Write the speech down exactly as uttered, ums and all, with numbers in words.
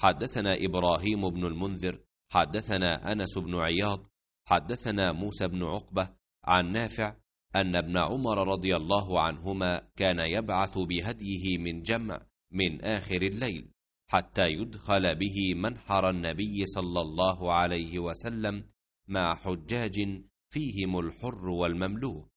حدثنا إبراهيم بن المنذر حدثنا أنس بن عياض حدثنا موسى بن عقبة عن نافع أن ابن عمر رضي الله عنهما كان يبعث بهديه من جمع من آخر الليل حتى يدخل به منحر النبي صلى الله عليه وسلم مع حجاج فيهم الحر والمملوك،